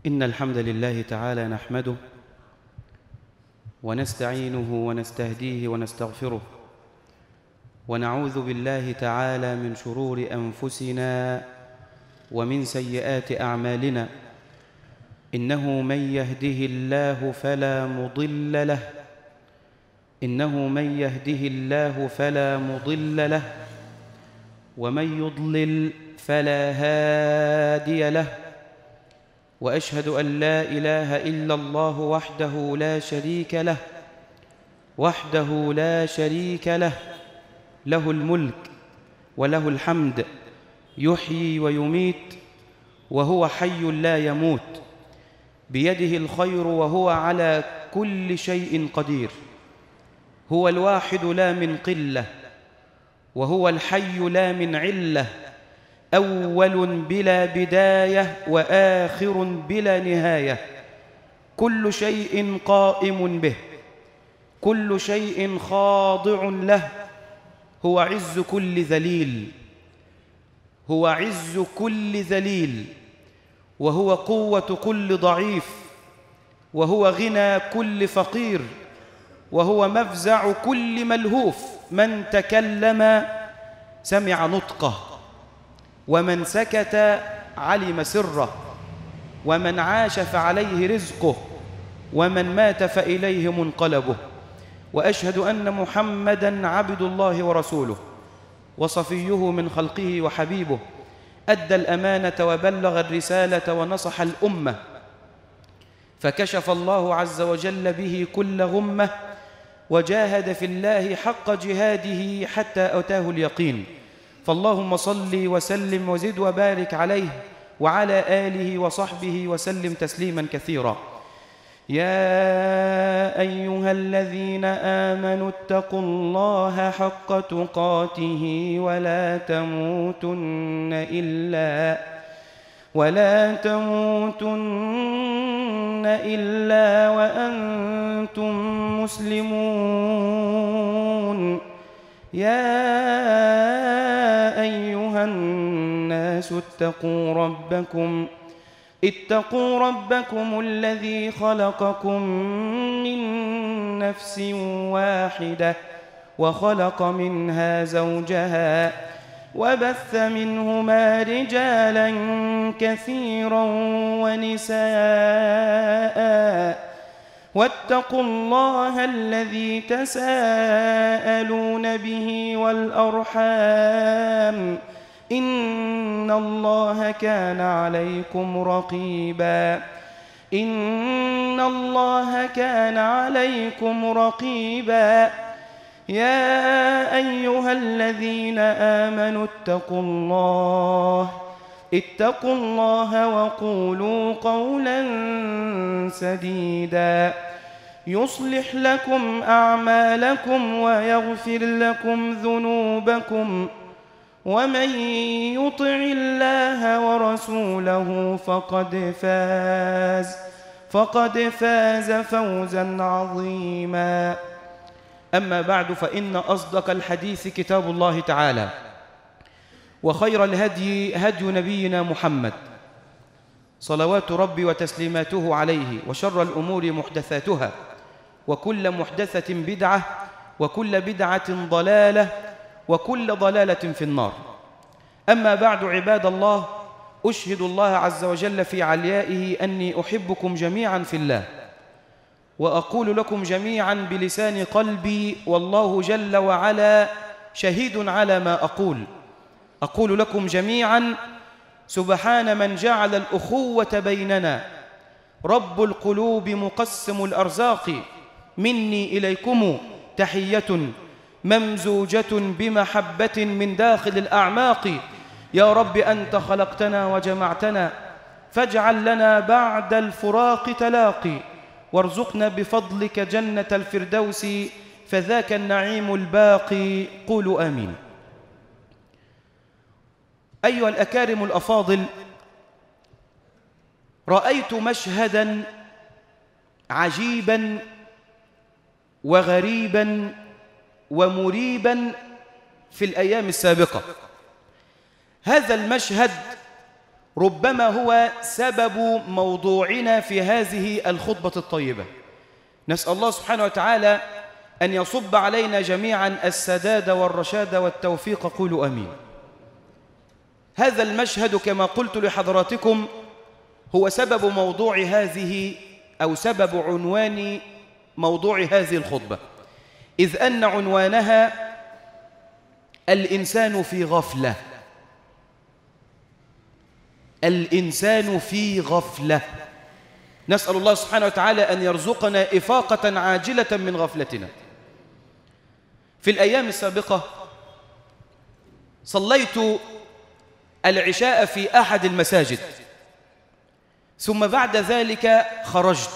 إن الحمد لله تعالى نحمده ونستعينه ونستهديه ونستغفره، ونعوذ بالله تعالى من شرور أنفسنا ومن سيئات أعمالنا. إنه من يهده الله فلا مضل له ومن يضلل فلا هادي له. وأشهد أن لا إله إلا الله وحده لا شريك له، له الملك وله الحمد، يحيي ويميت وهو حي لا يموت، بيده الخير وهو على كل شيء قدير. هو الواحد لا من قلة، وهو الحي لا من علة، أول بلا بداية وآخر بلا نهاية، كل شيء قائم به، كل شيء خاضع له. هو عز كل ذليل، وهو قوة كل ضعيف، وهو غنى كل فقير، وهو مفزع كل ملهوف. من تكلم سمع نطقه، ومن سكت علم سره، ومن عاش فعليه رزقه، ومن مات فإليه منقلبه. وأشهد أن محمدًا عبد الله ورسوله، وصفيه من خلقه وحبيبه، أدى الأمانة وبلغ الرسالة ونصح الأمة، فكشف الله عز وجل به كل غمة، وجاهد في الله حق جهاده حتى أتاه اليقين. فاللهم صل وسلم وزد وبارك عليه وعلى آله وصحبه وسلم تسليما كثيرا. يا أيها الذين آمنوا اتقوا الله حق تقاته ولا تموتن إلا وأنتم مسلمون. يا أيها الناس اتقوا ربكم الذي خلقكم من نفس واحدة، وخلق منها زوجها، وبث منهما رجالا كثيرا ونساء. واتقوا الله الذي تساءلون به والأرحام، إن الله كان عليكم رقيبا. يا أيها الذين آمنوا اتقوا الله وقولوا قولا سديدا، يصلح لكم أعمالكم ويغفر لكم ذنوبكم، ومن يطع الله ورسوله فقد فاز فوزا عظيما. أما بعد، فإن أصدق الحديث كتاب الله تعالى، وخير الهدي هدي نبينا محمد صلوات ربي وتسليماته عليه، وشر الأمور محدثاتها، وكل محدثة بدعة، وكل بدعة ضلالة، وكل ضلالة في النار. أما بعد، عباد الله، أشهد الله عز وجل في عليائه أني أحبكم جميعا في الله، وأقول لكم جميعا بلسان قلبي، والله جل وعلا شهيد على ما أقول لكم جميعا: سبحان من جعل الأخوة بيننا، رب القلوب مقسم الأرزاق، مني إليكم تحية ممزوجة بمحبة من داخل الأعماق. يا رب أنت خلقتنا وجمعتنا، فاجعل لنا بعد الفراق تلاقي، وارزقنا بفضلك جنة الفردوس، فذاك النعيم الباقي. قولوا آمين. أيها الأكارم الأفاضل، رأيت مشهدا عجيبا وغريبا ومريبا في الأيام السابقة. هذا المشهد ربما هو سبب موضوعنا في هذه الخطبة الطيبة. نسأل الله سبحانه وتعالى أن يصب علينا جميعا السداد والرشاد والتوفيق، قولوا آمين. هذا المشهد كما قلت لحضراتكم هو سبب موضوع هذه أو سبب عنوان موضوع هذه الخطبة، إذ أن عنوانها الإنسان في غفلة. الإنسان في غفلة. نسأل الله سبحانه وتعالى أن يرزقنا إفاقة عاجلة من غفلتنا. في الأيام السابقة صليت العشاء في أحد المساجد، ثم بعد ذلك خرجت،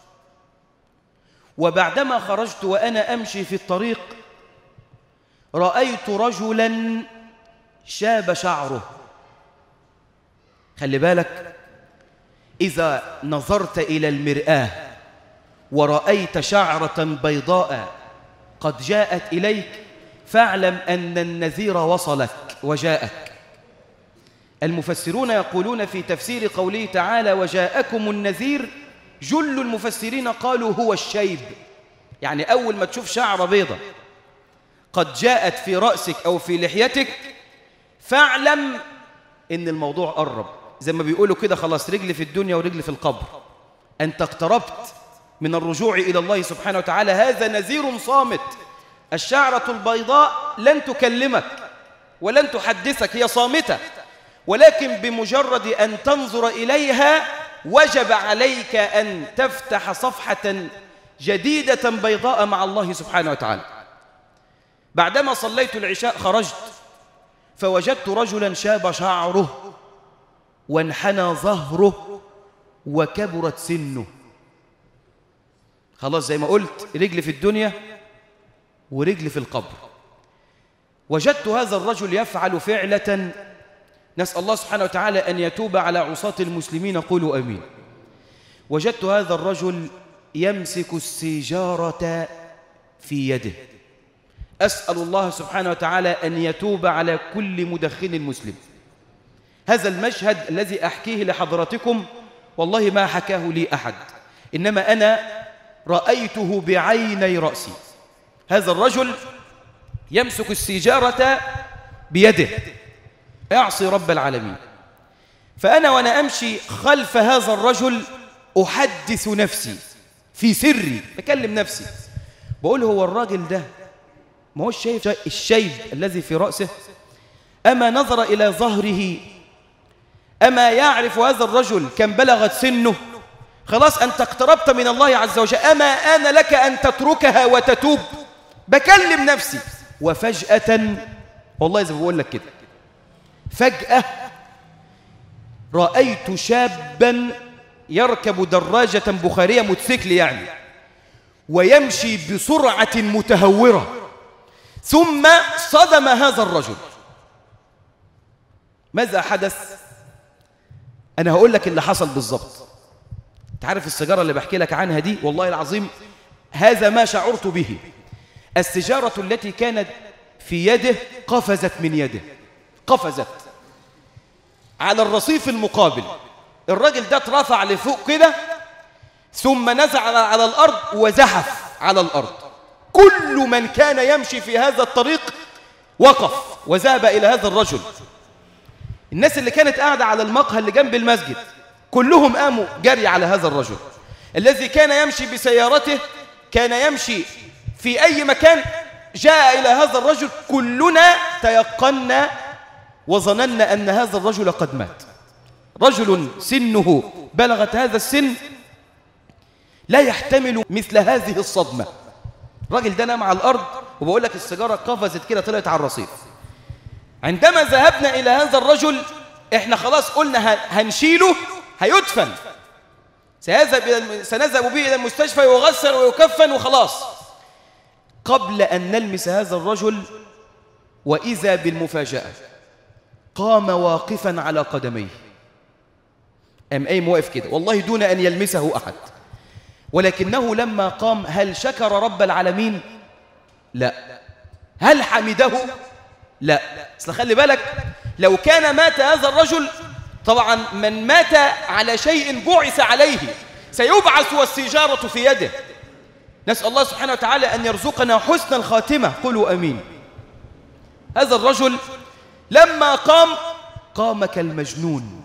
وبعدما خرجت وأنا أمشي في الطريق رأيت رجلا شاب شعره. خلي بالك، إذا نظرت إلى المرآة ورأيت شعرة بيضاء قد جاءت إليك فاعلم أن النذير وصلك وجاءك. المفسرون يقولون في تفسير قوله تعالى وجاءكم النذير، جل المفسرين قالوا هو الشيب، يعني أول ما تشوف شعرة بيضة قد جاءت في رأسك أو في لحيتك فاعلم إن الموضوع قرب. زي ما بيقولوا كده خلاص رجل في الدنيا ورجل في القبر، أنت اقتربت من الرجوع إلى الله سبحانه وتعالى. هذا نذير صامت. الشعرة البيضاء لن تكلمك ولن تحدثك، هي صامتة، ولكن بمجرد أن تنظر إليها وجب عليك أن تفتح صفحة جديدة بيضاء مع الله سبحانه وتعالى. بعدما صليت العشاء خرجت فوجدت رجلا شاب شعره وانحنى ظهره وكبرت سنه. خلاص زي ما قلت رجل في الدنيا ورجل في القبر. وجدت هذا الرجل يفعل فعلة نسأل الله سبحانه وتعالى أن يتوب على عصاة المسلمين، قولوا أمين. وجدت هذا الرجل يمسك السيجارة في يده. أسأل الله سبحانه وتعالى أن يتوب على كل مدخن مسلم. هذا المشهد الذي أحكيه لحضراتكم والله ما حكاه لي أحد، إنما أنا رأيته بعيني رأسي. هذا الرجل يمسك السيجارة بيده يعصي رب العالمين. فأنا وأنا أمشي خلف هذا الرجل أحدث نفسي في سري، أكلم نفسي بقول هو الراجل ده ما هو الشيب الذي في رأسه؟ أما نظر إلى ظهره؟ أما يعرف هذا الرجل كم بلغت سنه؟ خلاص أنت اقتربت من الله عز وجل، أما آن لك أن تتركها وتتوب؟ بكلم نفسي وفجأة والله زي ما بقول لك كده فجأة رأيت شابا يركب دراجة بخارية موتوسيكل يعني، ويمشي بسرعة متهورة، ثم صدم هذا الرجل. ماذا حدث؟ أنا هقول لك اللي حصل بالضبط. تعرف السيجارة اللي بحكي لك عنها دي والله العظيم هذا ما شعرت به. السيجارة التي كانت في يده قفزت من يده، قفزت على الرصيف المقابل. الراجل ده اترفع لفوق كده ثم نزع على الأرض وزحف على الأرض. كل من كان يمشي في هذا الطريق وقف وذهب إلى هذا الرجل. الناس اللي كانت قاعدة على المقهى اللي جنب المسجد كلهم قاموا جري على هذا الرجل الذي كان يمشي بسيارته، كان يمشي في أي مكان جاء إلى هذا الرجل. كلنا تيقنا وظننا أن هذا الرجل قد مات. رجل سنه بلغت هذا السن لا يحتمل مثل هذه الصدمة. الراجل ده نام على الأرض وبقول لك السيجارة قفزت كده طلعت على الرصيف. عندما ذهبنا إلى هذا الرجل إحنا خلاص قلنا هنشيله، هيدفن، سنذهب به إلى المستشفى ويغسل ويكفن وخلاص. قبل أن نلمس هذا الرجل وإذا بالمفاجأة قام واقفا على قدميه. قام واقف كده والله دون أن يلمسه أحد، ولكنه لما قام هل شكر رب العالمين؟ لا. هل حمده؟ لا. أصل خلي بالك لو كان مات هذا الرجل طبعا من مات على شيء بعث عليه سيبعث والسيجارة في يده. نسأل الله سبحانه وتعالى أن يرزقنا حسن الخاتمة، قولوا أمين. هذا الرجل لما قام كالمجنون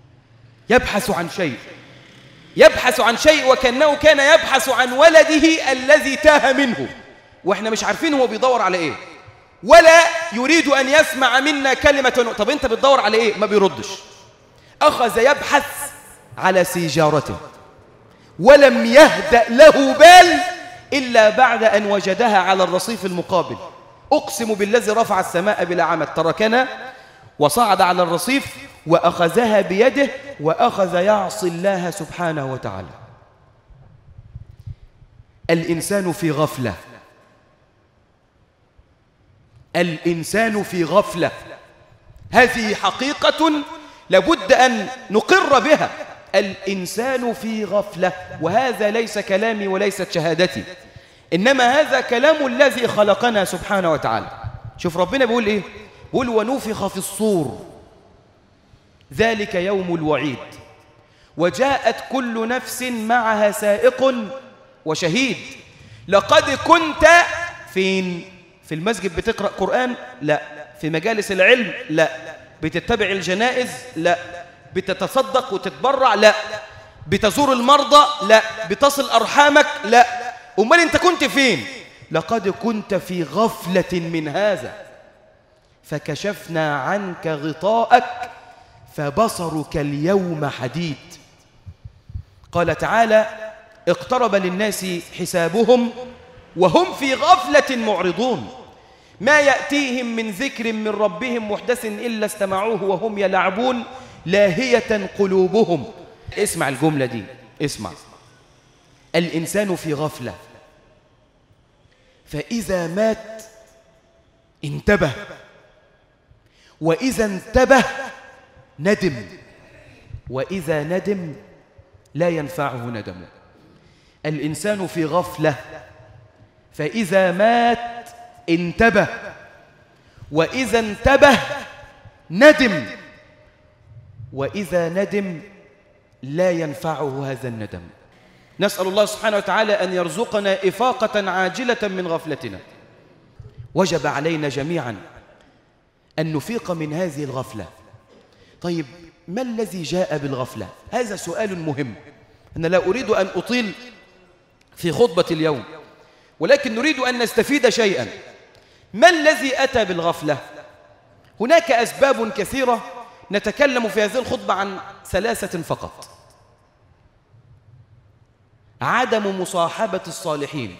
يبحث عن شيء وكأنه كان يبحث عن ولده الذي تاه منه، وإحنا مش عارفين هو بيدور على إيه، ولا يريد أن يسمع منا كلمة. طب أنت بتدور على إيه؟ ما بيردش. أخذ يبحث على سيجارته ولم يهدأ له بال إلا بعد أن وجدها على الرصيف المقابل. أقسم بالذي رفع السماء بلا عمد، تركنا وصعد على الرصيف وأخذها بيده وأخذ يعصي الله سبحانه وتعالى. الإنسان في غفلة، الإنسان في غفلة، هذه حقيقة لابد أن نقر بها. الإنسان في غفلة، وهذا ليس كلامي وليست شهادتي، إنما هذا كلام الذي خلقنا سبحانه وتعالى. شوف ربنا بيقول إيه؟ بيقول ونفخ في الصور ذلك يوم الوعيد وجاءت كل نفس معها سائق وشهيد. لقد كنت فين؟ في المسجد بتقرأ قرآن؟ لا. في مجالس العلم؟ لا. بتتبع الجنائز؟ لا. بتتصدق وتتبرع؟ لا. بتزور المرضى؟ لا. بتصل أرحامك؟ لا. أمال أنت كنت فين؟ لقد كنت في غفلة من هذا فكشفنا عنك غطاءك فبصرك اليوم حديد. قال تعالى اقترب للناس حسابهم وهم في غفلة معرضون ما يأتيهم من ذكر من ربهم محدث إلا استمعوه وهم يلعبون لاهية قلوبهم. اسمع الجملة دي، اسمع. الإنسان في غفلة فإذا مات انتبه، وإذا انتبه ندم، وإذا ندم لا ينفعه ندمه. الإنسان في غفلة فإذا مات انتبه، وإذا انتبه ندم، وإذا ندم لا ينفعه هذا الندم. نسأل الله سبحانه وتعالى أن يرزقنا إفاقة عاجلة من غفلتنا. وجب علينا جميعا أن نفيق من هذه الغفلة. طيب ما الذي جاء بالغفلة؟ هذا سؤال مهم. أنا لا أريد أن أطيل في خطبة اليوم، ولكن نريد أن نستفيد شيئا. ما الذي أتى بالغفلة؟ هناك أسباب كثيرة، نتكلم في هذه الخطبة عن 3 فقط. عدم مصاحبة الصالحين،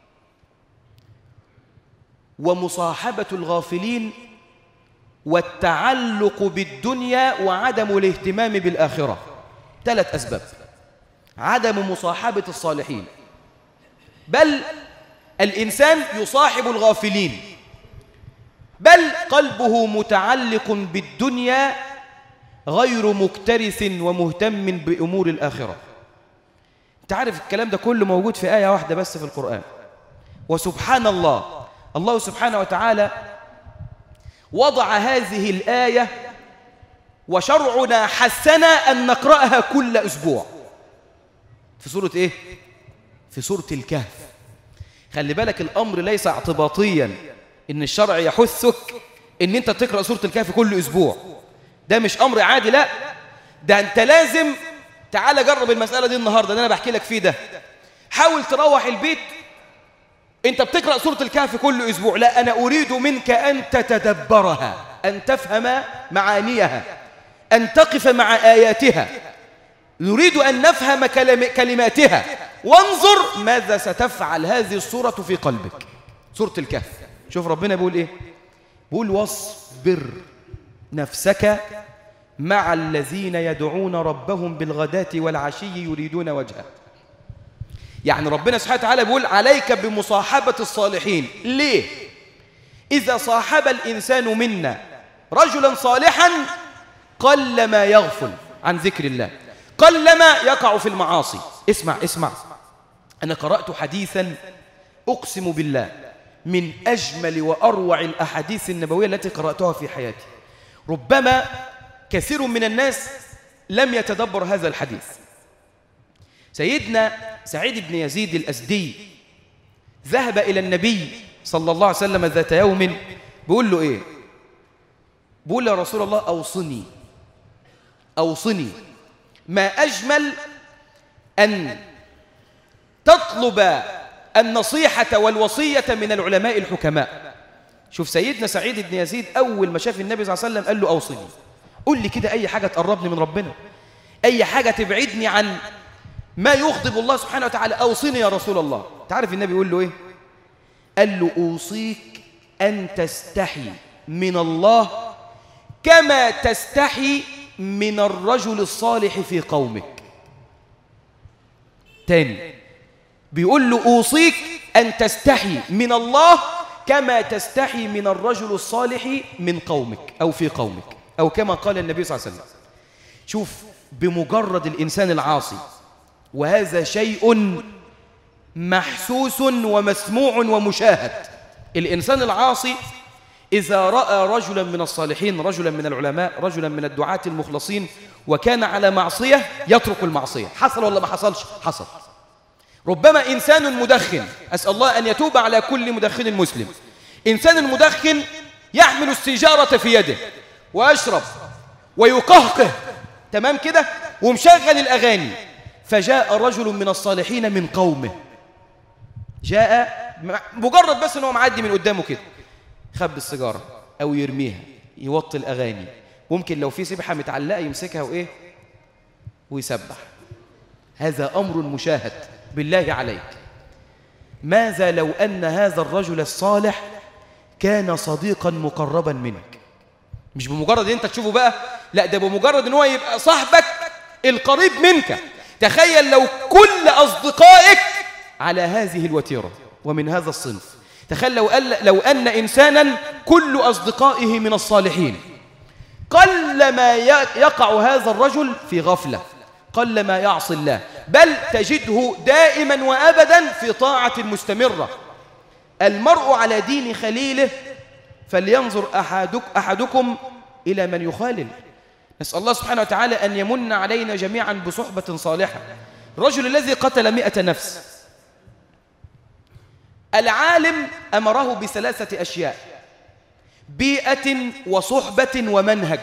ومصاحبة الغافلين، والتعلق بالدنيا، وعدم الاهتمام بالآخرة. 3 أسباب. عدم مصاحبة الصالحين، بل الإنسان يصاحب الغافلين، بل قلبه متعلق بالدنيا غير مكترث ومهتم بأمور الآخرة. تعرف الكلام ده كله موجود في آية واحدة بس في القرآن. وسبحان الله، الله سبحانه وتعالى وضع هذه الآية وشرعنا حثنا أن نقرأها كل أسبوع. في سورة إيه؟ في سورة الكهف. خلي بالك الأمر ليس اعتباطيا إن الشرع يحثك إن أنت تقرأ سورة الكهف كل أسبوع. ده مش أمر عادي، لا، ده أنت لازم. تعال جرب المسألة دي النهاردة اللي أنا بحكي لك فيه ده. حاول تروح البيت أنت بتقرأ سورة الكهف كل أسبوع. لا، أنا أريد منك أن تتدبرها، أن تفهم معانيها، أن تقف مع آياتها. نريد أن نفهم كلماتها، وانظر ماذا ستفعل هذه السورة في قلبك. سورة الكهف، شوف ربنا بيقول إيه؟ بيقول واصبر نفسك مع الذين يدعون ربهم بالغداة والعشي يريدون وجهه. يعني ربنا سبحانه وتعالى بيقول عليك بمصاحبة الصالحين. ليه؟ إذا صاحب الإنسان منا رجلا صالحا قلما يغفل عن ذكر الله، قلما يقع في المعاصي. اسمع، أنا قرأت حديثا أقسم بالله من أجمل وأروع الأحاديث النبوية التي قرأتها في حياتي. ربما كثير من الناس لم يتدبر هذا الحديث. سيدنا سعيد بن يزيد الأسدي ذهب إلى النبي صلى الله عليه وسلم ذات يوم، بيقول له إيه؟ بيقول له يا رسول الله أوصني ما أجمل أن تطلب النصيحة والوصية من العلماء الحكماء. شوف سيدنا سعيد بن يزيد أول ما شاف النبي صلى الله عليه وسلم قال له أوصني، قل لي كده أي حاجة تقربني من ربنا، أي حاجة تبعدني عن ما يغضب الله سبحانه وتعالى، أوصني يا رسول الله. تعرف النبي يقول له إيه؟ قال له أوصيك أن تستحي من الله كما تستحي من الرجل الصالح في قومك. تاني بيقول له أوصيك أن تستحي من الله كما تستحي من الرجل الصالح من قومك أو في قومك، أو كما قال النبي صلى الله عليه وسلم. شوف بمجرد الإنسان العاصي، وهذا شيء محسوس ومسموع ومشاهد، الإنسان العاصي إذا رأى رجلا من الصالحين، رجلا من العلماء، رجلا من الدعاة المخلصين وكان على معصية يترك المعصية. حصل ولا ما حصلش؟ حصل. ربما إنسان مدخن، أسأل الله أن يتوب على كل مدخن مسلم، إنسان مدخن يحمل السيجارة في يده ويشرب ويقهقه، تمام كده، ومشغل الأغاني، فجاء رجل من الصالحين من قومه، جاء مجرد بس أنه معدي من قدامه كده، خب السيجارة أو يرميها، يوطي الأغاني، ممكن لو في سبحة متعلقة يمسكها وإيه ويسبح. هذا أمر مشاهد. بالله عليك، ماذا لو أن هذا الرجل الصالح كان صديقا مقربا منك؟ مش بمجرد أنت تشوفه بقى، لا، ده بمجرد أنه يبقى صاحبك القريب منك. تخيل لو كل أصدقائك على هذه الوتيرة ومن هذا الصنف. تخيل لو أن إنسانا كل أصدقائه من الصالحين، قلما يقع هذا الرجل في غفلة، قلما يعصي الله، بل تجده دائما وأبدا في طاعة مستمرة. المرء على دين خليله فلينظر أحدكم إلى من يخالل. نسأل الله سبحانه وتعالى أن يمن علينا جميعا بصحبة صالحة. الرجل الذي قتل 100 نفس، العالم أمره بثلاثة أشياء: بيئة وصحبة ومنهج.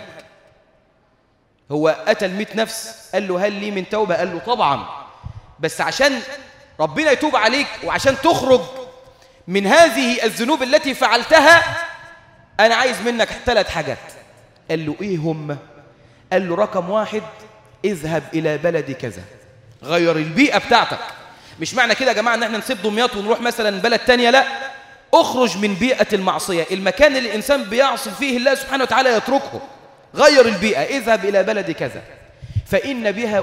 هو قتل 100 نفس، قال له هل لي من توبة؟ قال له طبعا، بس عشان ربنا يتوب عليك وعشان تخرج من هذه الذنوب التي فعلتها أنا عايز منك 3 حاجات. قال له إيه هم؟ قال له رقم 1 اذهب إلى بلد كذا، غير البيئة بتاعتك. مش معنى كده يا جماعة ان احنا نسيب دمياط ونروح مثلا بلد تانية، لا، اخرج من بيئة المعصية، المكان اللي الإنسان بيعصي فيه الله سبحانه وتعالى يتركه، غير البيئة، اذهب إلى بلد كذا فإن بها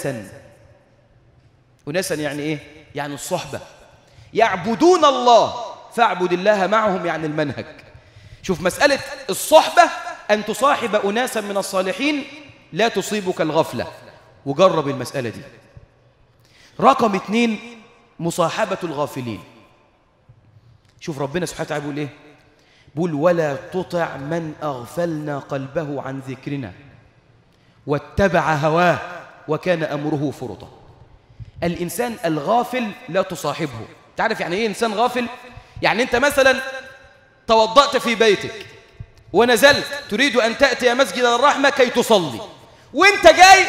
أناسا يعني إيه؟ يعني الصحبة، يعبدون الله فاعبد الله معهم، يعني المنهج. شوف مسألة الصحبة، أن تصاحب أناسا من الصالحين لا تصيبك الغفلة، وجرب المسألة دي. رقم 2 مصاحبة الغافلين. شوف ربنا سبحانه وتعالى بيقول إيه؟ بيقول ولا تطع من أغفلنا قلبه عن ذكرنا واتبع هواه وكان أمره فرطا. الإنسان الغافل لا تصاحبه. تعرف يعني إيه إنسان غافل؟ يعني أنت مثلا توضأت في بيتك ونزلت تريد أن تأتي مسجد الرحمة كي تصلي، وانت جاي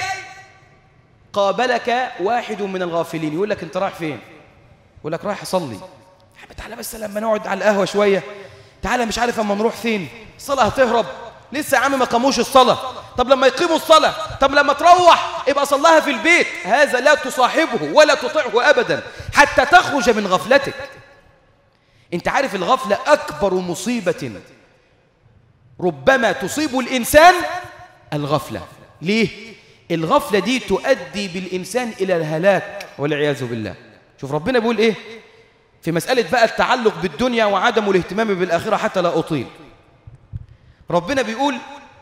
قابلك واحد من الغافلين يقول لك انت رايح فين؟ يقول لك رايح اصلي. تعالى بس لما نقعد على القهوة شوية، تعالى مش عارف اما نروح فين، الصلاة هتهرب لسه يا عم ما قاموش الصلاة، طب لما يقيموا الصلاة، طب لما تروح ابقى صلها في البيت. هذا لا تصاحبه ولا تطيعه أبدا حتى تخرج من غفلتك. انت عارف الغفلة أكبر مصيبة ربما تصيب الإنسان الغفلة. ليه؟ الغفلة دي تؤدي بالإنسان إلى الهلاك والعياذ بالله. شوف ربنا بيقول إيه في مسألة بقى التعلق بالدنيا وعدم الاهتمام بالآخرة حتى لا أطيل. ربنا بيقول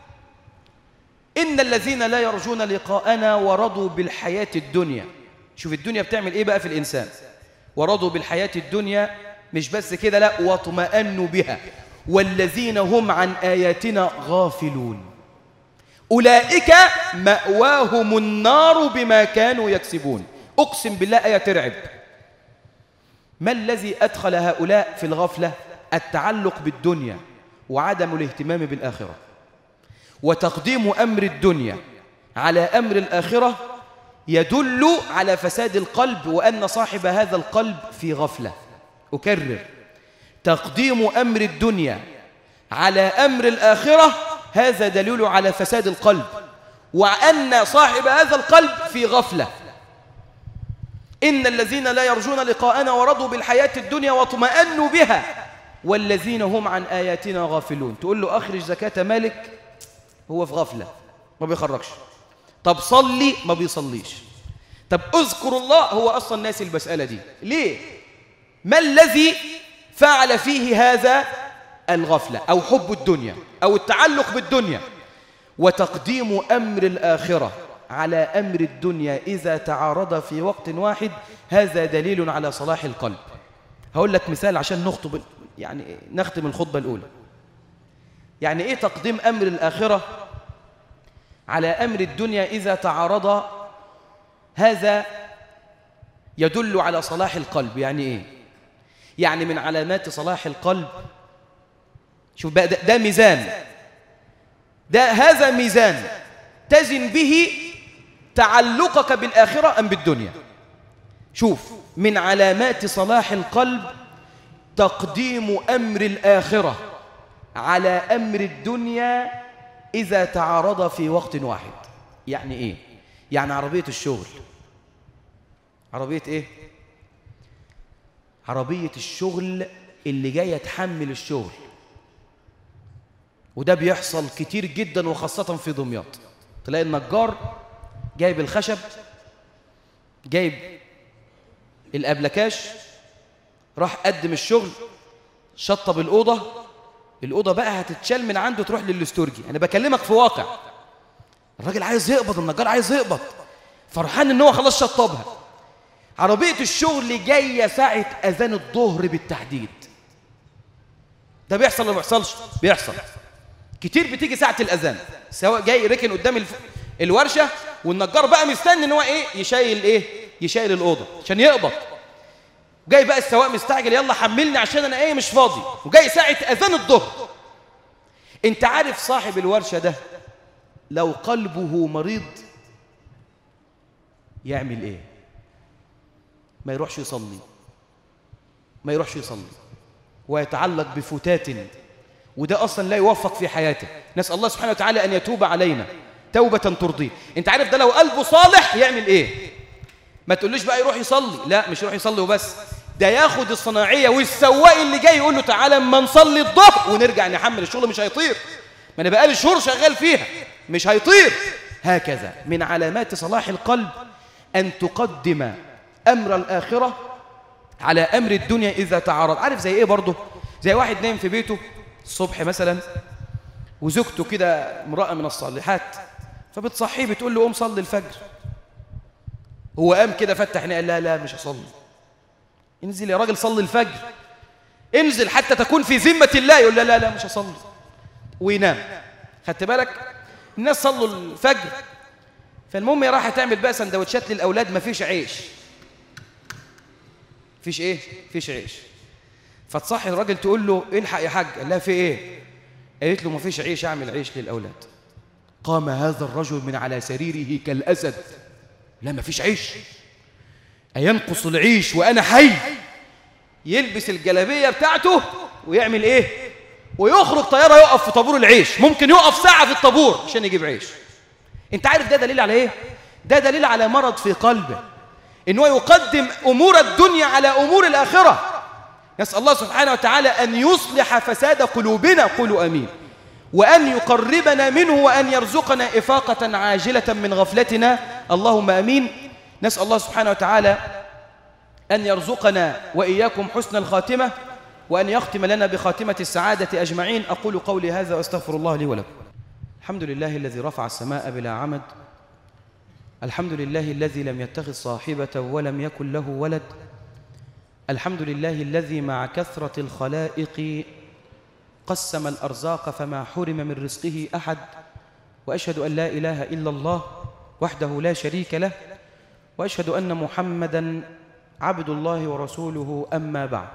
إن الذين لا يرجون لقاءنا ورضوا بالحياة الدنيا. شوف الدنيا بتعمل إيه بقى في الإنسان، ورضوا بالحياة الدنيا، مش بس كده، لا، واطمأنوا بها والذين هم عن آياتنا غافلون. أولئك مأواهم النار بما كانوا يكسبون. أقسم بالله آية ترعب. ما الذي أدخل هؤلاء في الغفلة؟ التعلق بالدنيا وعدم الاهتمام بالآخرة، وتقديم أمر الدنيا على أمر الآخرة يدل على فساد القلب وأن صاحب هذا القلب في غفلة. أكرر، تقديم أمر الدنيا على أمر الآخرة هذا دليل على فساد القلب وأن صاحب هذا القلب في غفلة. إن الذين لا يرجون لقاءنا ورضوا بالحياة الدنيا واطمأنوا بها والذين هم عن آياتنا غافلون. تقول له أخرج زكاة مالك، هو في غفلة ما بيخرجش. طب صلي، ما بيصليش. طب اذكر الله، هو أصلا ناسي المسألة دي. ليه؟ ما الذي فعل فيه هذا؟ الغفلة أو حب الدنيا أو التعلق بالدنيا. وتقديم أمر الآخرة على أمر الدنيا إذا تعارض في وقت واحد هذا دليل على صلاح القلب. هقول لك مثال عشان نختم الخطبة الأولى. يعني إيه تقديم أمر الآخرة على أمر الدنيا إذا تعارض؟ هذا يدل على صلاح القلب. يعني إيه؟ يعني من علامات صلاح القلب، شوف بقى، ده ميزان، هذا ميزان تزن به تعلقك بالآخرة أم بالدنيا. شوف، من علامات صلاح القلب تقديم أمر الآخرة على أمر الدنيا إذا تعارض في وقت واحد. يعني إيه؟ يعني عربية الشغل، عربية إيه؟ عربية الشغل اللي جاية تحمل الشغل، وده بيحصل كتير جدا وخاصة في دمياط. تلاقي النجار جايب الخشب، جايب الأبلكاش، راح قدم الشغل، شطب الأوضة بقى هتتشال من عنده تروح للاستورجي. أنا بكلمك في واقع. الراجل عايز يقبض، النجار عايز يقبض، فرحان إن هو خلاص شطبها. عربية الشغل جاية ساعة أذان الظهر بالتحديد. ده بيحصل ولا ما بيحصلش؟ بيحصل كتير. بتيجي ساعة الأذان، سواء جاي ركن قدام الورشة والنجار بقى مستني إن هو يشايل الأوضة عشان يقبض. وجاي بقى السواق مستعجل، يلا حملني عشان أنا مش فاضي، وجاي ساعة أذان الظهر. أنت عارف صاحب الورشة ده لو قلبه مريض يعمل إيه؟ ما يروحش يصلي ويتعلق بفتات، وده أصلا لا يوفق في حياته. نسأل الله سبحانه وتعالى أن يتوب علينا توبة ترضيه. أنت عارف ده لو قلبه صالح يعمل إيه؟ ما تقولوش بقى يروح يصلي، لا، مش يروح يصلي وبس، ده ياخد الصناعية والسواق اللي جاي يقول له تعالى اما نصلي الظهر ونرجع نحمل الشغل. مش هيطير، ما أنا بقالي شهور شغال فيها، مش هيطير. هكذا من علامات صلاح القلب أن تقدم أمر الآخرة على أمر الدنيا إذا تعارض. عارف زي إيه برضه؟ زي واحد نايم في بيته الصبح مثلا، وزوجته كده امرأة من الصالحات، فبتصحيه بتقول له قوم صلي الفجر. هو قام كده فتح عينيه قال لها لا مش هصلي. انزل يا راجل صلي الفجر، انزل حتى تكون في ذمة الله. يقول لا لا لا مش هصلي وينام. خدت بالك؟ الناس صلوا الفجر، فالمهم هي رايحه تعمل بقى سندوتشات للأولاد، مفيش عيش. فيش عيش. فتصحي الراجل تقول له الحق يا حاج. قال لها في ايه؟ قالت له مفيش عيش، اعمل عيش للأولاد. قام هذا الرجل من على سريره كالأسد. لا مفيش عيش، أينقص العيش وأنا حي. يلبس الجلابية بتاعته ويعمل ايه؟ ويخرج طيارة يقف في طابور العيش، ممكن يقف ساعة في الطابور عشان يجيب عيش. انت عارف ده دليل على ايه؟ ده دليل على مرض في قلبه، إنه يقدم أمور الدنيا على أمور الآخرة. نسأل الله سبحانه وتعالى أن يصلح فساد قلوبنا، قولوا أمين، وأن يقربنا منه، وأن يرزقنا إفاقة عاجلة من غفلتنا، اللهم أمين. نسأل الله سبحانه وتعالى أن يرزقنا وإياكم حسن الخاتمة، وأن يختم لنا بخاتمة السعادة أجمعين. أقول قولي هذا وأستغفر الله لي ولكم. الحمد لله الذي رفع السماء بلا عمد، الحمد لله الذي لم يتخذ صاحبة ولم يكن له ولد، الحمد لله الذي مع كثرة الخلائق قسم الأرزاق فما حرم من رزقه أحد، وأشهد أن لا إله إلا الله وحده لا شريك له، وأشهد أن محمدًا عبد الله ورسوله. أما بعد،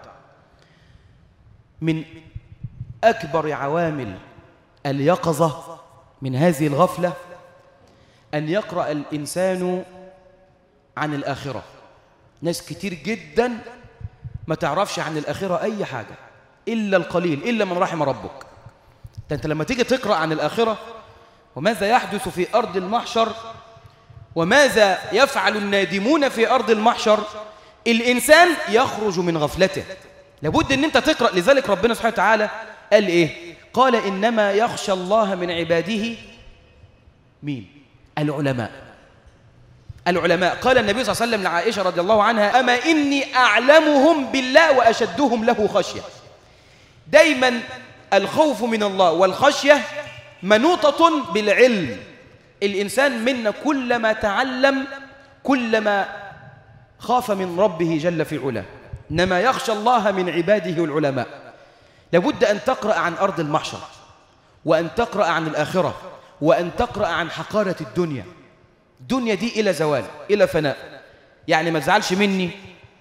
من أكبر عوامل اليقظة من هذه الغفلة أن يقرأ الإنسان عن الآخرة. ناس كتير جدا ما تعرفش عن الآخرة أي حاجة إلا القليل، إلا من رحم ربك. أنت لما تيجي تقرأ عن الآخرة وماذا يحدث في أرض المحشر وماذا يفعل النادمون في أرض المحشر، الإنسان يخرج من غفلته. لابد أن أنت تقرأ. لذلك ربنا سبحانه وتعالى قال إيه؟ قال إنما يخشى الله من عباده مين؟ العلماء. العلماء. قال النبي صلى الله عليه وسلم لعائشة رضي الله عنها: أما إني أعلمهم بالله وأشدهم له خشية. دايما الخوف من الله والخشية منوطة بالعلم. الإنسان منا كلما تعلم كلما خاف من ربه جل في علاه. إنما يخشى الله من عباده العلماء. لابد أن تقرأ عن أرض المحشر، وأن تقرأ عن الآخرة، وأن تقرأ عن حقارة الدنيا. الدنيا دي إلى زوال، إلى فناء. يعني ما تزعلش مني،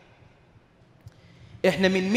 إحنا من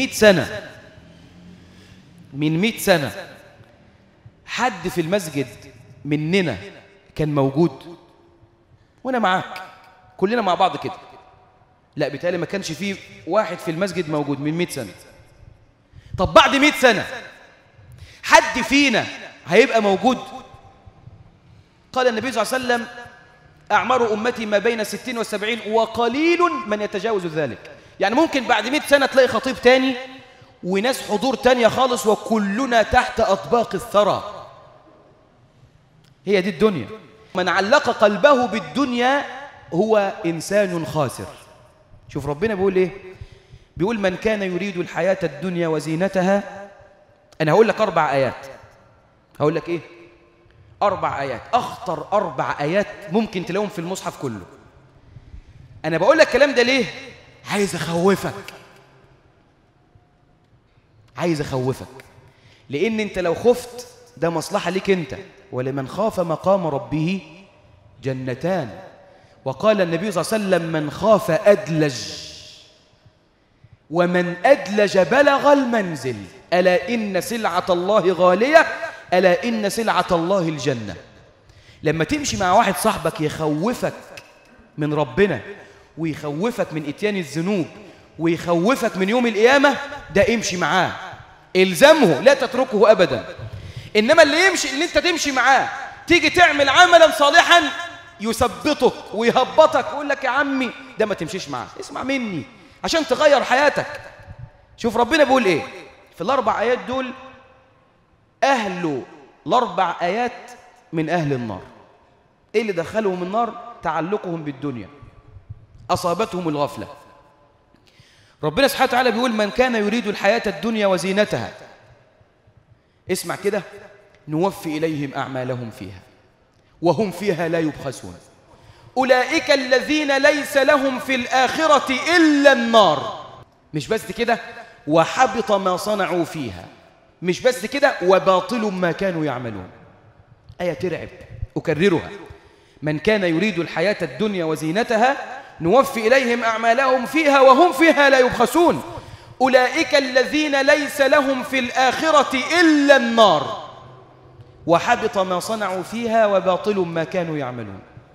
100 سنة حد في المسجد مننا كان موجود وأنا معاك كلنا مع بعض كده؟ لا، بالتالي ما كانش فيه واحد في المسجد موجود من 100 سنة. طب بعد 100 سنة حد فينا هيبقى موجود؟ قال النبي صلى الله عليه وسلم: أعمار أمتي ما بين 60 و70 وقليل من يتجاوز ذلك. يعني ممكن بعد 100 سنة تلاقي خطيب تاني وناس حضور تانية خالص، وكلنا تحت أطباق الثرى. هي دي الدنيا. من علق قلبه بالدنيا هو إنسان خاسر. شوف ربنا بيقول إيه؟ بيقول: من كان يريد الحياة الدنيا وزينتها. أنا هقول لك 4 آيات. هقول لك إيه؟ 4 آيات، أخطر 4 آيات ممكن تلاقيهم في المصحف كله. أنا بقول لك الكلام ده ليه؟ عايز أخوفك. عايز أخوفك، لأن أنت لو خفت ده مصلحة ليك أنت. ولمن خاف مقام ربه جنتان. وقال النبي صلى الله عليه وسلم: من خاف أدلج، ومن أدلج بلغ المنزل. ألا إن سلعة الله غالية، ألا إن سلعة الله الجنة. لما تمشي مع واحد صاحبك يخوفك من ربنا، ويخوفك من إتيان الذنوب، ويخوفك من يوم القيامة، ده امشي معاه، إلزمه، لا تتركه أبدا. إنما اللي أنت تمشي معاه تيجي تعمل عملا صالحا يثبطك ويهبطك ويقول لك: يا عمي ده ما تمشيش معاه، اسمع مني عشان تغير حياتك. شوف ربنا بيقول إيه في ال4 آيات دول. أهل ال4 آيات من أهل النار. إيه اللي دخلهم النار؟ تعلقهم بالدنيا، أصابتهم الغفلة. ربنا سبحانه وتعالى بيقول: من كان يريد الحياة الدنيا وزينتها. اسمع كده: نوفي إليهم أعمالهم فيها وهم فيها لا يبخسون. أولئك الذين ليس لهم في الآخرة إلا النار. مش بس كده، وحبط ما صنعوا فيها. مش بس كده، وباطل ما كانوا يعملون. آية ترعب، أكررها: من كان يريد الحياة الدنيا وزينتها نوفي إليهم أعمالهم فيها وهم فيها لا يبخسون. أولئك الذين ليس لهم في الآخرة إلا النار وحبط ما صنعوا فيها وباطل ما كانوا يعملون.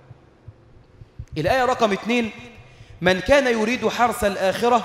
الآية رقم 2: من كان يريد حرث الآخرة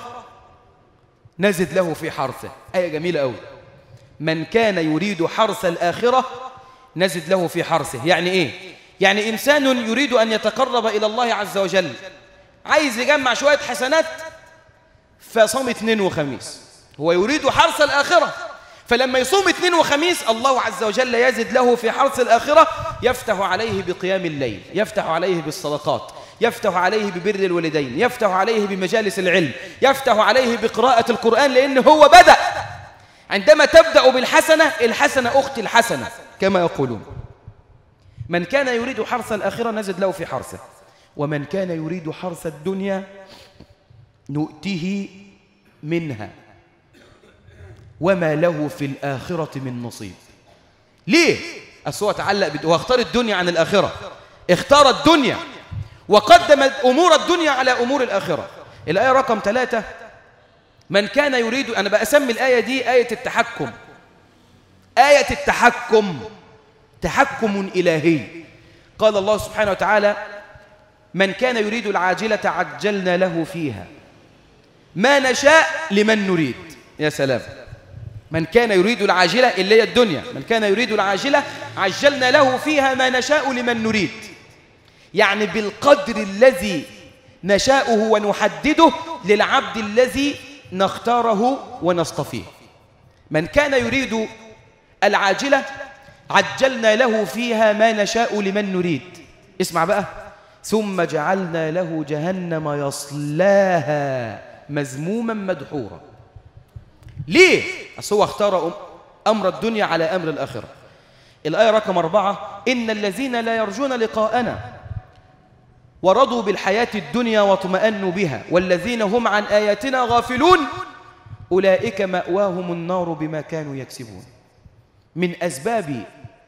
نزد له في حرثه. آية جميلة أوي. من كان يريد حرث الآخرة نزد له في حرثه. يعني إيه؟ يعني إنسان يريد أن يتقرب إلى الله عز وجل، عايز يجمع شوية حسنات، فصام 2 وخميس. هو يريد حرث الآخرة، فلما يصوم 2 وخميس الله عز وجل يزد له في حرث الآخرة. يفتح عليه بقيام الليل، يفتح عليه بالصدقات، يفتح عليه ببر الوالدين، يفتح عليه بمجالس العلم، يفتح عليه بقراءة القرآن، لأن هو بدأ. عندما تبدأ بالحسنة، الحسنة أخت الحسنة كما يقولون. من كان يريد حرث الآخرة نزد له في حرثه، ومن كان يريد حرث الدنيا نؤته منها وما له في الآخرة من نصيب. ليه؟ هو تعلق هو اختار الدنيا عن الآخرة، اختار الدنيا وقدم أمور الدنيا على أمور الآخرة. الآية رقم 3: من كان يريد، أنا بأسمي الآية دي آية التحكم، آية التحكم، تحكم إلهي. قال الله سبحانه وتعالى: من كان يريد العاجلة عجلنا له فيها ما نشاء لمن نريد. يا سلام، من كان يريد العاجلة اللي هي الدنيا، من كان يريد العاجلة عجلنا له فيها ما نشاء لمن نريد، يعني بالقدر الذي نشاءه ونحدده للعبد الذي نختاره ونصطفيه. من كان يريد العاجلة عجلنا له فيها ما نشاء لمن نريد. اسمع بقى: ثم جعلنا له جهنم يصلاها مذموما مدحورا. ليه؟ أصل هو اختار أمر الدنيا على أمر الآخرة. الآية رقم 4: إن الذين لا يرجون لقاءنا ورضوا بالحياة الدنيا واطمأنوا بها والذين هم عن آياتنا غافلون أولئك مأواهم النار بما كانوا يكسبون. من أسباب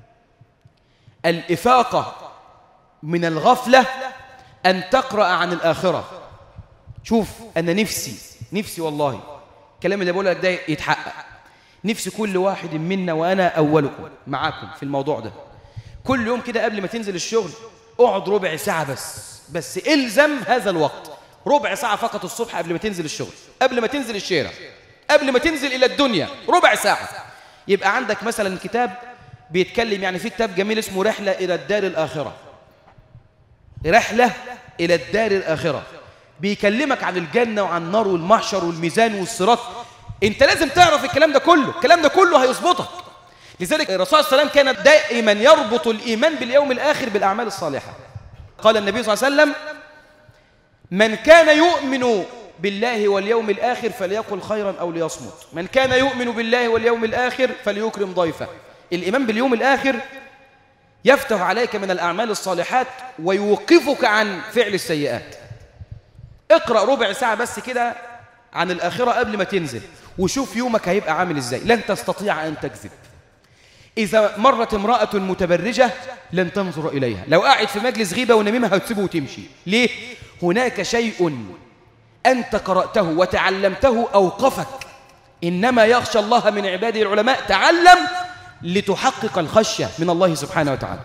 الإفاقة من الغفلة أن تقرأ عن الآخرة. شوف، أنا نفسي والله الكلام اللي بقوله لك ده يتحقق. نفسي كل واحد منا، وأنا أولكم معاكم في الموضوع ده، كل يوم كده قبل ما تنزل الشغل اقعد ربع ساعة بس إلزم هذا الوقت، ربع ساعة فقط الصبح قبل ما تنزل الشغل، قبل ما تنزل الشارع، قبل ما تنزل إلى الدنيا، ربع ساعة. يبقى عندك مثلا كتاب بيتكلم، يعني في كتاب جميل اسمه رحلة إلى الدار الآخرة، رحلة إلى الدار الآخرة، بيكلمك عن الجنة وعن النار والمحشر والميزان والصراط. انت لازم تعرف الكلام ده كله، الكلام ده كله هيظبطك. لذلك الرسول صلى الله عليه وسلم كان دائما يربط الإيمان باليوم الآخر بالأعمال الصالحة. قال النبي صلى الله عليه وسلم: من كان يؤمن بالله واليوم الآخر فليقل خيرا أو ليصمت، من كان يؤمن بالله واليوم الآخر فليكرم ضيفه. الإيمان باليوم الآخر يفتح عليك من الأعمال الصالحات ويوقفك عن فعل السيئات. اقرأ ربع ساعة بس كده عن الآخرة قبل ما تنزل، وشوف يومك هيبقى عامل إزاي. لن تستطيع أن تكذب. إذا مرت امرأة متبرجة لن تنظر إليها. لو قاعد في مجلس غيبة ونميمة هتسيبه وتمشي. ليه؟ هناك شيء أنت قرأته وتعلمته أوقفك. إنما يخشى الله من عباده العلماء. تعلم لتحقق الخشية من الله سبحانه وتعالى.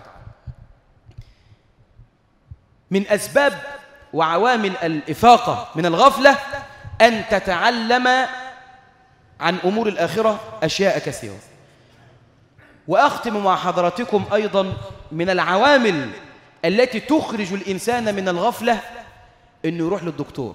من أسباب وعوامل الإفاقة من الغفلة أن تتعلم عن أمور الآخرة أشياء كثيرة. وأختم مع حضراتكم أيضا من العوامل التي تخرج الإنسان من الغفلة إنه يروح للدكتور.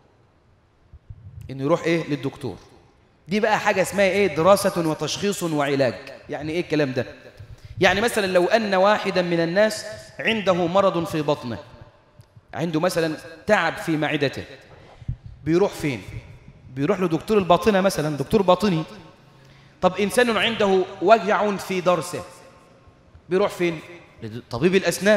إنه يروح إيه؟ للدكتور. دي بقى حاجة اسمها إيه؟ دراسة وتشخيص وعلاج. يعني إيه الكلام ده؟ يعني مثلا لو أن واحدا من الناس عنده مرض في بطنه، عنده مثلا تعب في معدته، بيروح فين؟ بيروح لدكتور الباطنة مثلا، دكتور باطني. طب إنسان عنده وجع في ضرسه، بيروح فين؟ لطبيب الأسنان.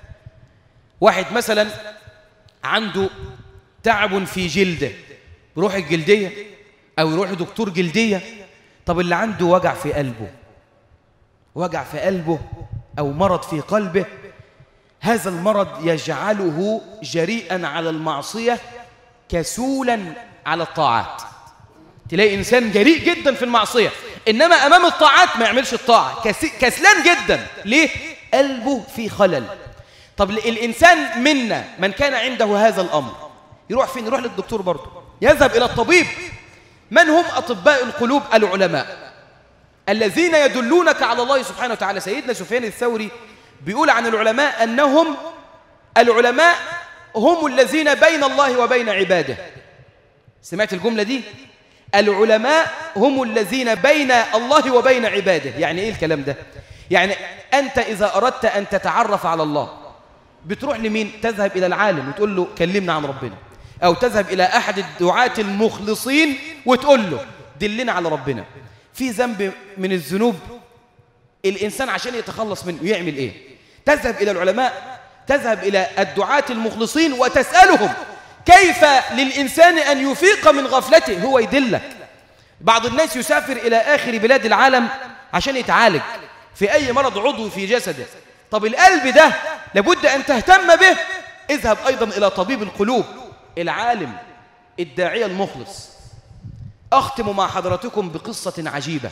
واحد مثلا عنده تعب في جلده، بيروح الجلدية أو يروح لدكتور جلدية. طب اللي عنده وجع في قلبه، وجع في قلبه أو مرض في قلبه، هذا المرض يجعله جريئا على المعصية كسولا على الطاعات. تلاقي إنسان جريء جدا في المعصية، إنما أمام الطاعات ما يعملش الطاعة، كسلان جدا. ليه؟ قلبه في خلل. طب الإنسان منا من كان عنده هذا الأمر يروح فين؟ يروح للدكتور برضه، يذهب إلى الطبيب. من هم أطباء القلوب؟ العلماء الذين يدلونك على الله سبحانه وتعالى. سيدنا سفيان الثوري بيقول عن العلماء أنهم العلماء هم الذين بين الله وبين عباده. سمعت الجملة دي؟ العلماء هم الذين بين الله وبين عباده. يعني إيه الكلام ده؟ يعني أنت إذا أردت أن تتعرف على الله بتروح لمين؟ تذهب إلى العالم وتقول له كلمنا عن ربنا، أو تذهب إلى أحد الدعاة المخلصين وتقول له دلنا على ربنا. في ذنب من الذنوب الإنسان عشان يتخلص منه يعمل إيه؟ تذهب إلى العلماء، تذهب إلى الدعاة المخلصين وتسألهم كيف للإنسان أن يفيق من غفلته. هو يدلك. بعض الناس يسافر إلى آخر بلاد العالم عشان يتعالج، في أي مرض عضوي في جسده. طب القلب ده لابد أن تهتم به، اذهب أيضا إلى طبيب القلوب العالم الداعية المخلص. أختم مع حضراتكم بقصة عجيبة.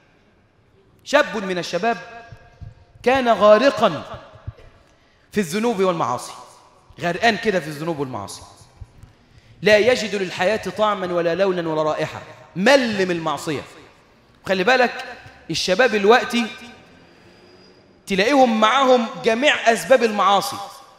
شاب من الشباب كان غارقا في الذنوب والمعاصي، غرقان كده في الذنوب والمعاصي، لا يجد للحياة طعما ولا لونا ولا رائحة، ملم المعصية. خلي بالك الشباب الوقتي تلاقيهم معاهم جميع أسباب المعاصي،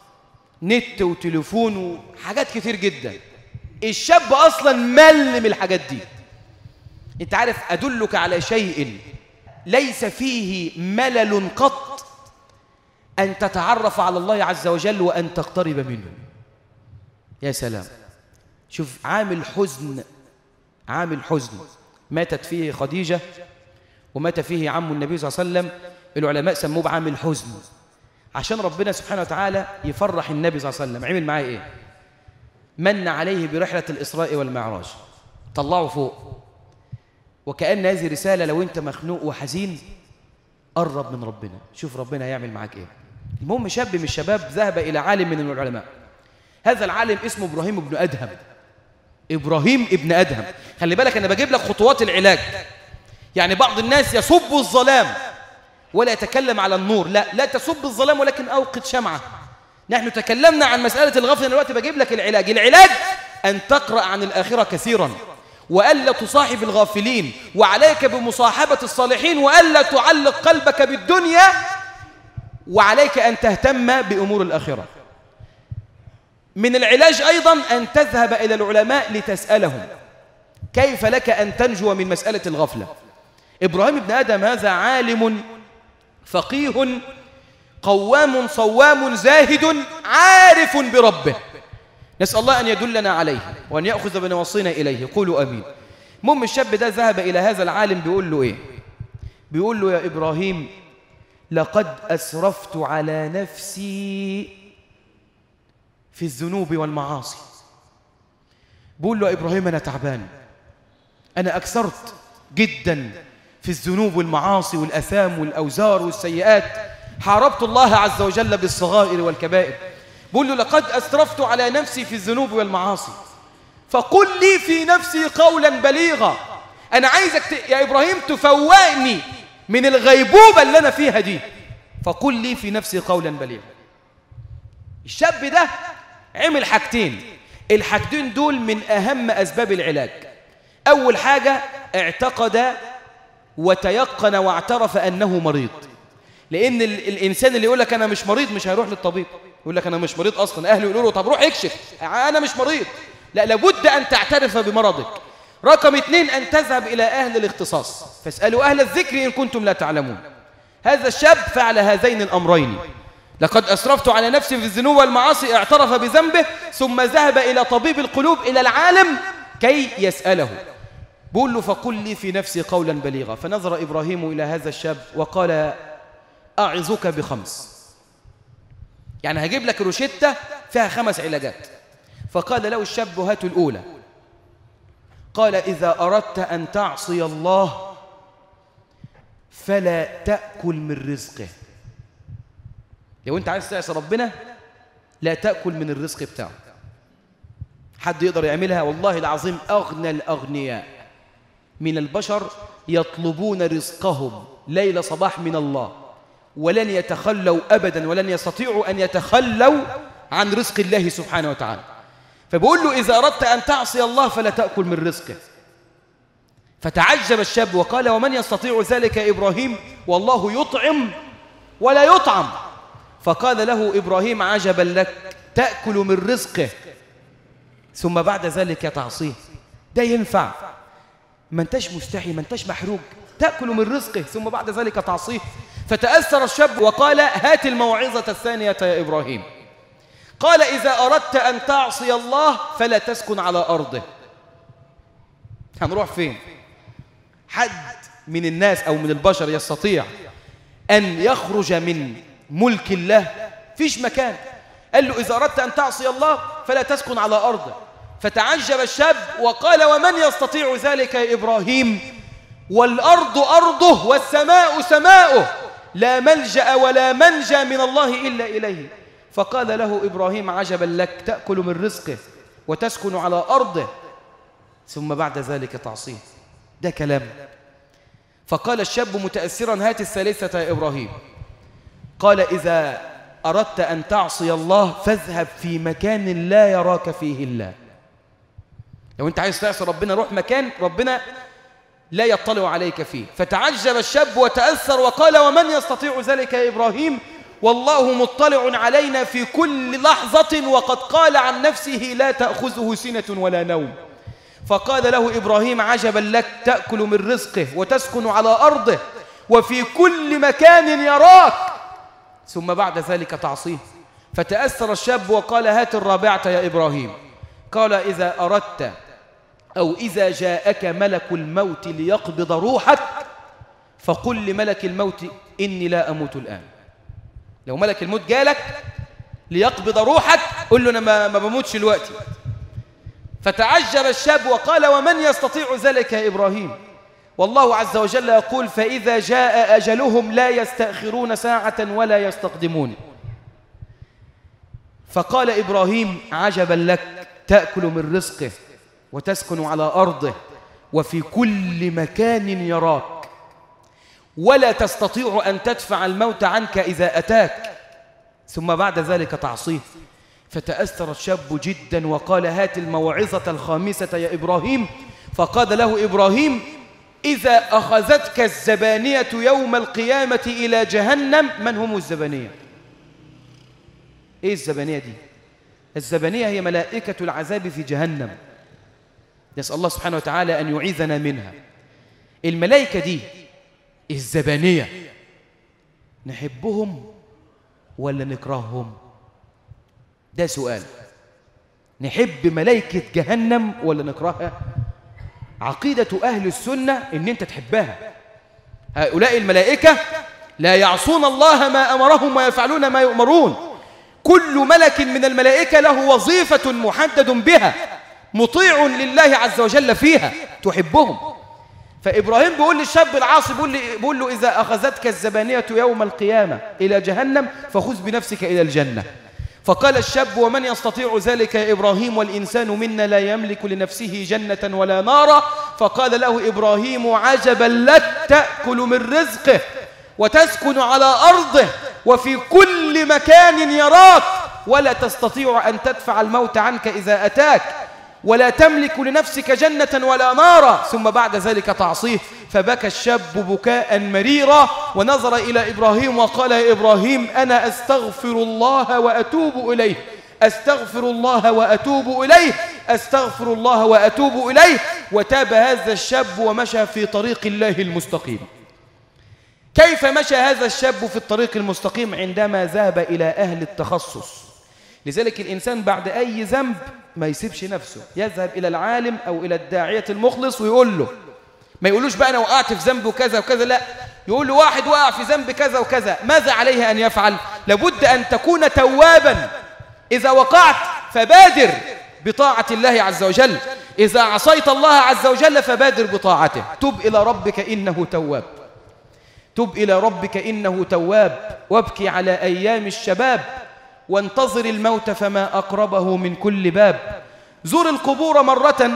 نت وتليفون وحاجات كتير جدا. الشاب أصلا ملم الحاجات دي. انت عارف أدلك على شيء ليس فيه ملل قط، أن تتعرف على الله عز وجل وأن تقترب منه. يا سلام، شوف عامل حزن، عامل حزن ماتت فيه خديجة ومات فيه عم النبي صلى الله عليه وسلم. العلماء سموه بعامل حزن عشان ربنا سبحانه وتعالى يفرح النبي صلى الله عليه وسلم. عمل معاه ايه؟ من عليه برحلة الإسراء والمعراج، طلعه فوق، وكأن هذه رسالة لو انت مخنوق وحزين قرب من ربنا، شوف ربنا هيعمل معاك ايه. المهم شاب من الشباب ذهب إلى عالم من العلماء. هذا العالم اسمه إبراهيم ابن أدهم. إبراهيم ابن أدهم. خلي بالك أنا بجيب لك خطوات العلاج. يعني بعض الناس يسب الظلام ولا يتكلم على النور. لا تسب الظلام ولكن أوقد شمعة. نحن تكلمنا عن مسألة الغفلة، دلوقتي بجيب لك العلاج. العلاج أن تقرأ عن الآخرة كثيرا، وألا تصاحب الغافلين، وعليك بمصاحبة الصالحين، وألا تعلق قلبك بالدنيا، وعليك أن تهتم بأمور الآخرة. من العلاج أيضا أن تذهب إلى العلماء لتسألهم كيف لك أن تنجو من مسألة الغفلة. إبراهيم بن آدم هذا عالم فقيه قوام صوام زاهد عارف بربه، نسأل الله أن يدلنا عليه وأن يأخذ بنواصينا إليه. قولوا أمين. المهم الشاب ده ذهب إلى هذا العالم بيقول له إيه؟ بيقول له يا إبراهيم لقد أسرفت على نفسي في الذنوب والمعاصي. بيقول له يا إبراهيم أنا تعبان، أنا أكثرت جدا في الذنوب والمعاصي والأثام والأوزار والسيئات، حاربت الله عز وجل بالصغائر والكبائر. بيقول له لقد أسرفت على نفسي في الذنوب والمعاصي فقل لي في نفسي قولا بليغا. أنا عايزك يا إبراهيم تفوقني من الغيبوبة اللي أنا فيها دي، فقل لي في نفسي قولا بليغا. الشاب ده عمل حاجتين، الحاجتين دول من أهم أسباب العلاج. أول حاجة اعتقد وتيقن واعترف أنه مريض. لأن الإنسان اللي يقول لك أنا مش مريض مش هيروح للطبيب، يقول لك أنا مش مريض أصلا، أهله يقولوا له طب روح اكشف أنا مش مريض. لا، لابد أن تعترف بمرضك. رقم 2 أن تذهب إلى أهل الاختصاص، فاسألوا أهل الذكر إن كنتم لا تعلمون. هذا الشاب فعل هذين الأمرين، لقد أسرفت على نفسي في الذنوب والمعاصي، اعترف بذنبه، ثم ذهب إلى طبيب القلوب إلى العالم كي يسأله. بقول له فقل لي في نفسي قولا بليغا. فنظر إبراهيم إلى هذا الشاب وقال أعظك ب5، يعني هجيب لك روشتة فيها 5 علاجات. فقال له الشاب هات الأولى. قال إذا أردت أن تعصي الله فلا تأكل من رزقه. لو أنت عايز تعصي ربنا لا تأكل من الرزق بتاعه. حد يقدر يعملها؟ والله العظيم أغنى الأغنياء من البشر يطلبون رزقهم ليل صباح من الله، ولن يتخلوا أبدا، ولن يستطيعوا أن يتخلوا عن رزق الله سبحانه وتعالى. فبقول له إذا أردت أن تعصي الله فلا تأكل من رزقه. فتعجب الشاب وقال ومن يستطيع ذلك يا إبراهيم والله يطعم ولا يطعم. فقال له إبراهيم عجبا لك، تأكل من رزقه ثم بعد ذلك تعصيه؟ ده ينفع؟ ما انتش مستحي، ما انتش محروق، تأكل من رزقه ثم بعد ذلك تعصيه. فتأثر الشاب وقال هات الموعظة الثانية يا إبراهيم. قال إذا أردت أن تعصي الله فلا تسكن على أرضه. هنروح فين؟ حد من الناس أو من البشر يستطيع أن يخرج من ملك الله؟ فيش مكان. قال له إذا أردت أن تعصي الله فلا تسكن على أرضه. فتعجب الشاب وقال ومن يستطيع ذلك يا إبراهيم؟ والأرض أرضه والسماء سماؤه، لا ملجأ ولا منجى من الله إلا إليه. فقال له إبراهيم عجبا لك تأكل من رزقه وتسكن على أرضه ثم بعد ذلك تعصيه. ده كلام. فقال الشاب متأثرا هات الثالثة يا إبراهيم. قال إذا أردت أن تعصي الله فاذهب في مكان لا يراك فيه الله. لو أنت عايز تعصي ربنا روح مكان ربنا لا يطلع عليك فيه. فتعجب الشاب وتأثر وقال ومن يستطيع ذلك يا إبراهيم والله مطلع علينا في كل لحظة وقد قال عن نفسه لا تأخذه سنة ولا نوم. فقال له إبراهيم عجبا لك تأكل من رزقه وتسكن على أرضه وفي كل مكان يراك ثم بعد ذلك تعصيه. فتأثر الشاب وقال هات الرابعة يا إبراهيم. قال إذا أردت أو إذا جاءك ملك الموت ليقبض روحك فقل لملك الموت إني لا أموت الآن. لو ملك الموت جالك ليقبض روحك قل له أنا ما بموتش دلوقتي. فتعجب الشاب وقال ومن يستطيع ذلك يا إبراهيم والله عز وجل يقول فإذا جاء أجلهم لا يستأخرون ساعة ولا يستقدمون. فقال إبراهيم عجبا لك تأكل من رزقه وتسكن على أرضه وفي كل مكان يراك ولا تستطيع أن تدفع الموت عنك إذا أتاك ثم بعد ذلك تعصيه. فتأثر الشاب جدا وقال هات الموعظة الخامسة يا إبراهيم. فقال له إبراهيم إذا أخذتك الزبانية يوم القيامة إلى جهنم. من هم الزبانية؟ إيه الزبانية دي؟ الزبانية هي ملائكة العذاب في جهنم. نسأل الله سبحانه وتعالى أن يعيذنا منها. الملائكة دي الزبانية نحبهم ولا نكرههم؟ ده سؤال. نحب ملائكة جهنم ولا نكرهها؟ عقيدة أهل السنة إن أنت تحبها. هؤلاء الملائكة لا يعصون الله ما أمرهم ويفعلون ما يؤمرون. كل ملك من الملائكة له وظيفة محدد بها مطيع لله عز وجل فيها تحبهم. فإبراهيم بيقول للشاب العاصي بيقول له إذا أخذتك الزبانية يوم القيامة إلى جهنم فخذ بنفسك إلى الجنة. فقال الشاب ومن يستطيع ذلك يا إبراهيم والإنسان منا لا يملك لنفسه جنة ولا نارا. فقال له إبراهيم عجبا لك تأكل من رزقه وتسكن على أرضه وفي كل مكان يراك ولا تستطيع أن تدفع الموت عنك إذا أتاك ولا تملك لنفسك جنة ولا نارا ثم بعد ذلك تعصيه. فبكى الشاب بكاء مريرا ونظر إلى إبراهيم وقال يا إبراهيم أنا أستغفر الله وأتوب إليه أستغفر الله وأتوب إليه أستغفر الله وأتوب إليه. وتاب هذا الشاب ومشى في طريق الله المستقيم. كيف مشى هذا الشاب في الطريق المستقيم؟ عندما ذهب إلى أهل التخصص. لذلك الإنسان بعد أي ذنب ما يسيبش نفسه، يذهب إلى العالم أو إلى الداعية المخلص ويقول له. ما يقولوش بقى أنا وقعت في ذنب وكذا وكذا، لا، يقول له واحد وقع في ذنب كذا وكذا، ماذا عليه أن يفعل؟ لابد أن تكون توابا. إذا وقعت فبادر بطاعة الله عز وجل، إذا عصيت الله عز وجل فبادر بطاعته. تب إلى ربك إنه تواب، تب إلى ربك إنه تواب، وابكي على أيام الشباب وانتظر الموت فما أقربه من كل باب. زور القبور مرة،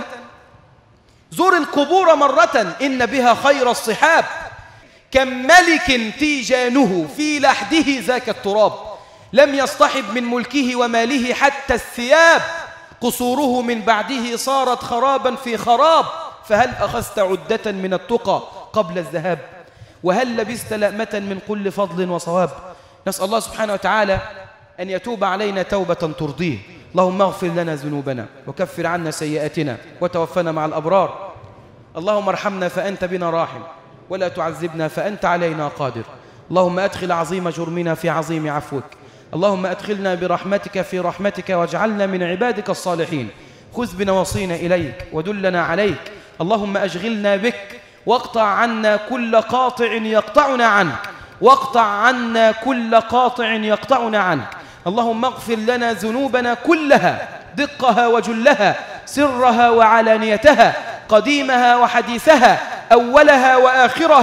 زور القبور مرة إن بها خير الصحاب. كم ملك تيجانه في لحده ذاك التراب، لم يصطحب من ملكه وماله حتى الثياب. قصوره من بعده صارت خرابا في خراب، فهل أخذت عدة من التقى قبل الذهاب؟ وهل لبست لأمة من كل فضل وصواب؟ نسأل الله سبحانه وتعالى أن يتوب علينا توبة ترضيه. اللهم اغفر لنا ذنوبنا وكفر عنا سيئاتنا وتوفنا مع الأبرار. اللهم ارحمنا فأنت بنا راحم، ولا تعذبنا فأنت علينا قادر. اللهم أدخل عظيم جرمنا في عظيم عفوك. اللهم أدخلنا برحمتك في رحمتك واجعلنا من عبادك الصالحين. خذ بنواصينا إليك ودلنا عليك. اللهم أشغلنا بك واقطع عنا كل قاطع يقطعنا عنك، واقطع عنا كل قاطع يقطعنا عنك. اللهم اغفر لنا ذنوبنا كلها، دقها وجلها، سرها وعلانيتها، قديمها وحديثها، أولها وآخرها،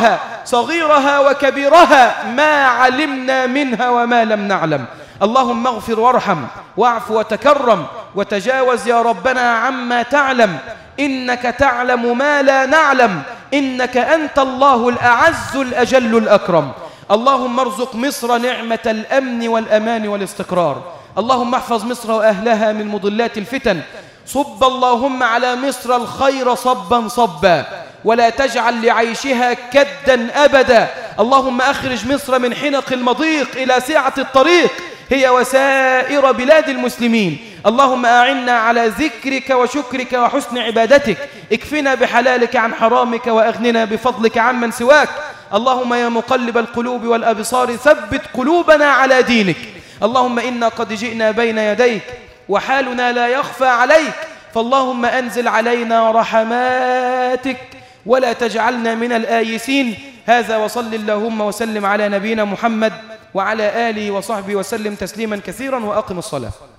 صغيرها وكبيرها ما علمنا منها وما لم نعلم. اللهم اغفر وارحم واعف وتكرم وتجاوز يا ربنا عما تعلم، إنك تعلم ما لا نعلم، إنك أنت الله الأعز الأجل الأكرم. اللهم ارزق مصر نعمة الأمن والأمان والاستقرار. اللهم احفظ مصر وأهلها من مضلات الفتن. صب اللهم على مصر الخير صبا صبا، ولا تجعل لعيشها كدا أبدا. اللهم أخرج مصر من حنق المضيق إلى سعة الطريق هي وسائر بلاد المسلمين. اللهم أعنا على ذكرك وشكرك وحسن عبادتك. اكفنا بحلالك عن حرامك وأغننا بفضلك عمن سواك. اللهم يا مقلب القلوب والأبصار ثبت قلوبنا على دينك. اللهم إنا قد جئنا بين يديك وحالنا لا يخفى عليك، فاللهم أنزل علينا رحماتك ولا تجعلنا من الآيسين. هذا وصل اللهم وسلم على نبينا محمد وعلى آله وصحبه وسلم تسليما كثيرا، وأقم الصلاة.